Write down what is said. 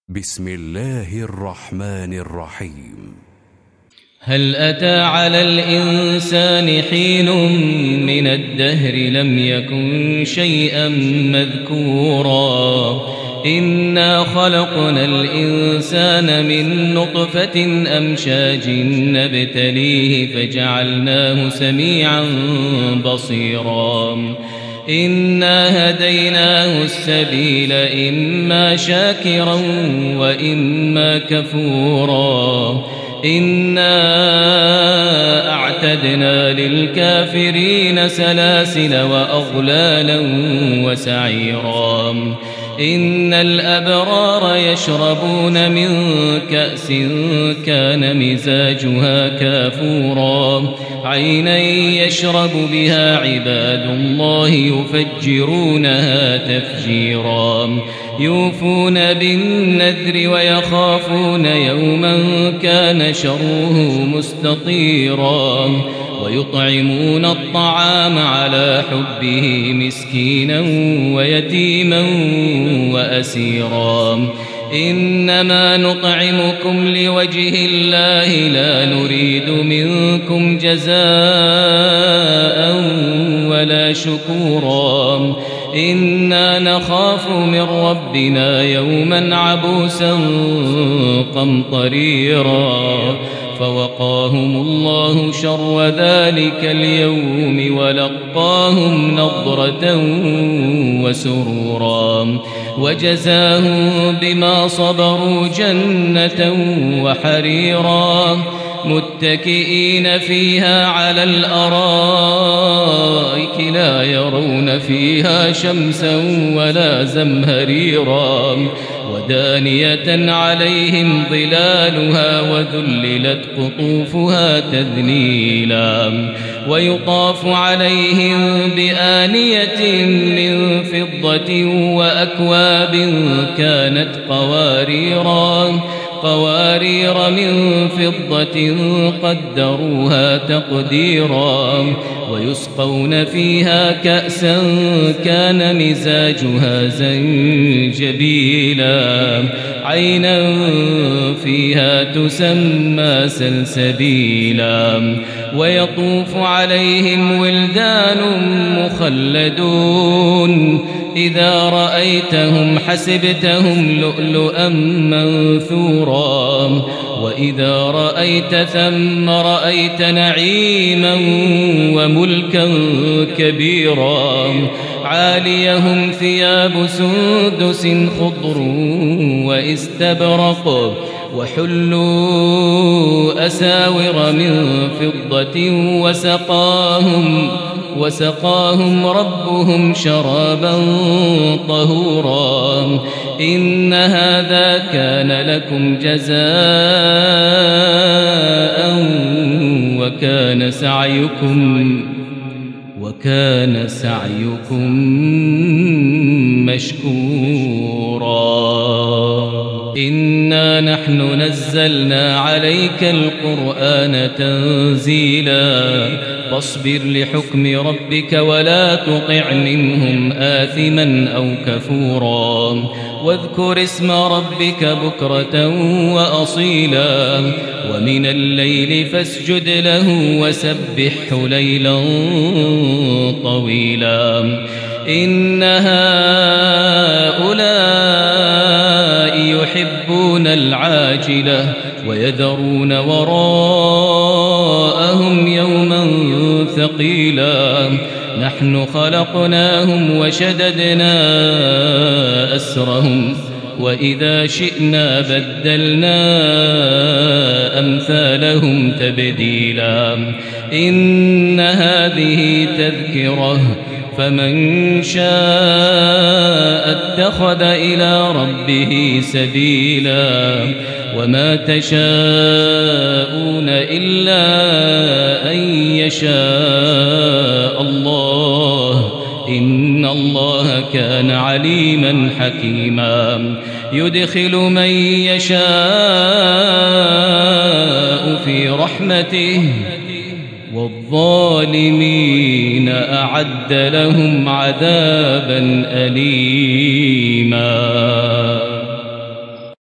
بسم الله الرحمن الرحيم. هل أتى على الإنسان حين من الدهر لم يكن شيئا مذكورا إنا خلقنا الإنسان من نطفة أمشاج نبتليه فجعلناه سميعا بصيرا إنا هديناه السبيل إما شاكرا وإما كفورا إنا أعتدنا للكافرين سلاسل وأغلالا وسعيرا إن الأبرار يشربون من كأس كان مزاجها كافورا عينا يشرب بها عباد الله يفجرونها تفجيرا يوفون بالنذر ويخافون يوما كان شره مستطيرا ويطعمون الطعام على حبه مسكينا ويتيما وأسيرا إنما نطعمكم لوجه الله لا نريد منكم جزاء ولا شكورا إنا نخاف من ربنا يوما عبوسا قمطريرا فوقاهم الله شر ذلك اليوم ولقاهم نضرة وسرورا وجزاهم بما صبروا جنة وحريرا متكئين فيها على الأرائك لا يرون فيها شمسا ولا زمهريرا ودانية عليهم ظلالها وذللت قطوفها تذليلا ويطاف عليهم بآنية من فضة وأكواب كانت قوارير من فضة قدروها تقديرا ويسقون فيها كأسا كان مزاجها زنجبيلا عينا فيها تسمى سلسبيلا ويطوف عليهم ولدان مخلدون إذا رأيتهم حسبتهم لؤلؤا منثورا وإذا رأيت ثم رأيت نعيما وملكا كبيرا عاليهم ثياب سندس خضر واستبرق وحلوا أساور من فضة وسقاهم ربهم شرابا طهورا إن هذا كان لكم جزاء وكان سعيكم مشكورا إنا نحن نزلنا عليك القرآن تنزيلا فاصبر لحكم ربك ولا تطع منهم آثما أو كفورا واذكر اسم ربك بكرة وأصيلا ومن الليل فاسجد له وسبحه ليلا طويلا إن هؤلاء يحبون العاجلة ويذرون وراءهم يوما ثقيلا نحن خلقناهم وشددنا أسرهم وإذا شئنا بدلنا أمثالهم تبديلا إن هذه تذكرة فمن شاء اتخذ إلى ربه سبيلا وما تشاءون إلا أن يشاء الله إن الله كان عليما حكيما يدخل من يشاء في رحمته والظالمين أعد لهم عذابا أليما.